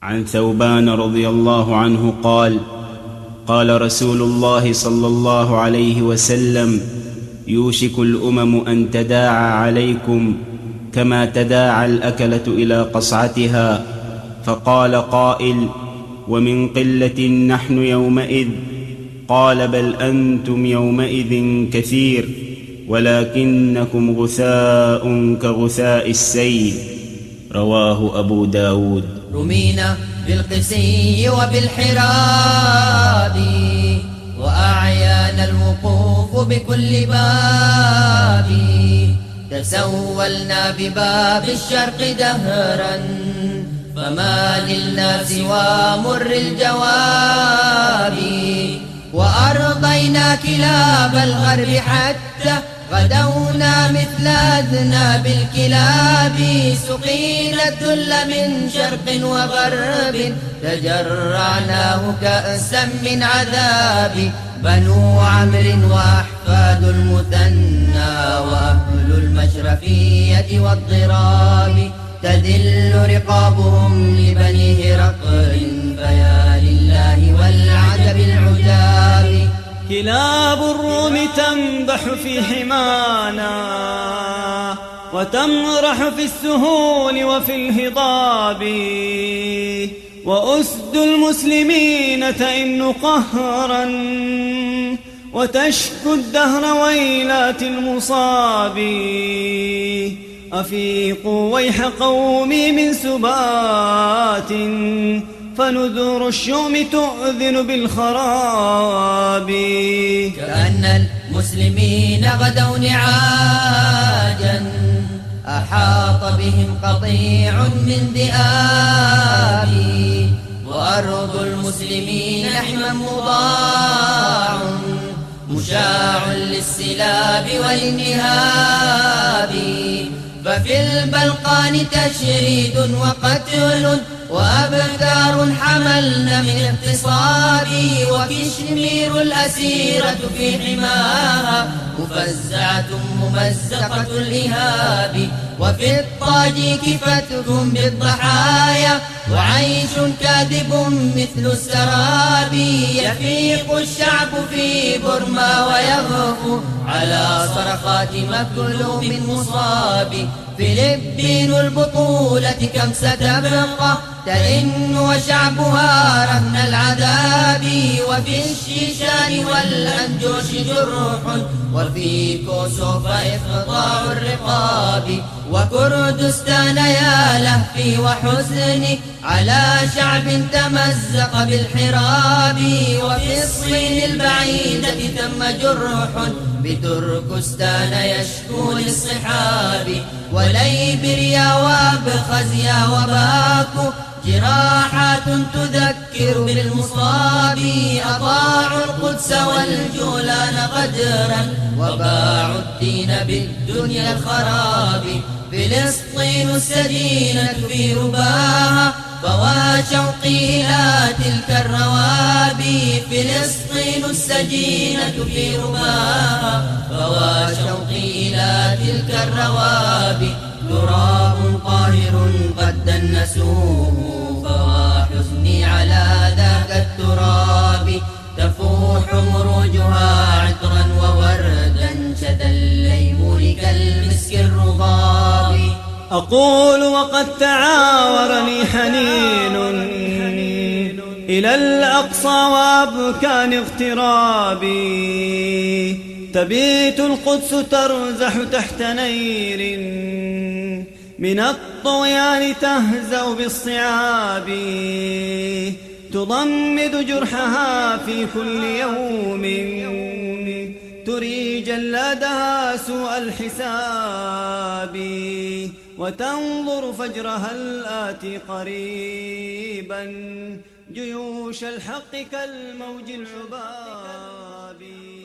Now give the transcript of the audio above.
عن ثوبان رضي الله عنه قال: قال رسول الله صلى الله عليه وسلم: يوشك الأمم أن تداعى عليكم كما تداعى الأكلة إلى قصعتها. فقال قائل: ومن قلة نحن يومئذ؟ قال: بل أنتم يومئذ كثير، ولكنكم غثاء كغثاء السيل. رواه أبو داود. رمينا بالقسي وبالحراب، وأعيانا الوقوف بكل باب. تسولنا بباب الشرق دهرا، فما نلنا سوى مر الجواب. وأرضينا كلاب الغرب حتى غدونا مثل أذناب الكلاب. سقينا الذل من شرق وغرب، تجرعناه كأسا من عذاب. بنو عمرو وأحفاد المثنى، وأهل المشرفية والضراب. تذل رقابهم لبني هرقل، فيا لله والعجب العجاب. كلاب الروم تنبح في حمانا، وتمرح في السهول وفي الهضاب. وأسد المسلمين تئن قهرا، وتشكو الدهر ويلات المصاب. أفيقوا ويح قومي من سبات، فنذر الشؤم تؤذن بالخراب. كأن المسلمين غدوا نعاجا، أحاط بهم قطيع من ذئاب. وأرض المسلمين حما مضاع، مشاع للسلاب والانهاب. ففي البلقان تشريد وقتل، وأبكار حملن من اغتصاب. وكشمير الأسيرة في حماها، مفزعة ممزقة الإهاب. وفي الطاجيك فتك بالضحايا، وعيش كاذب مثل السراب. يفيق الشعب في برما ويغفو على صرخات مكلوم مصاب. فلبين البطولة كم ستبقى تئن وشعبها رهن العذاب. وفي الشيشان والأنجوش جرح، وفي كوسوف إقطاع الرقاب. وكردستان يا لهفي وحزني على شعب تمزق بالحراب. وفي الصين البعيدة ثم جرح، بتركستان يشكو للصحاب. وليبريا وابخزيا وباكو جراحات تذكر بالمصاب. أضاعوا القدس والجولان غدرا، وباعوا الدين بالدنيا الخراب. فلسطين السجينة في رباها، فوا شوقي إلى تلك الروابي. فلسطين السجينة في رباها، فوا شوقي إلى تلك الروابي. تراب طاهر قد دنسوه، فوا حزني على ذاك التراب. تفوح مروجها عطرا ووردا، شذا الليمون كالمسك الرغاب. أقول وقد تعاورني حنين إلى الأقصى وأبكان اغترابي. تبيت القدس ترزح تحت نير، من الطغيان تهزأ بالصعاب. تضمد جرحها في كل يوم، تري جلادها سوء الحساب. وتنظر فجرها الآتي قريبا، جيوش الحق كالموج العباب.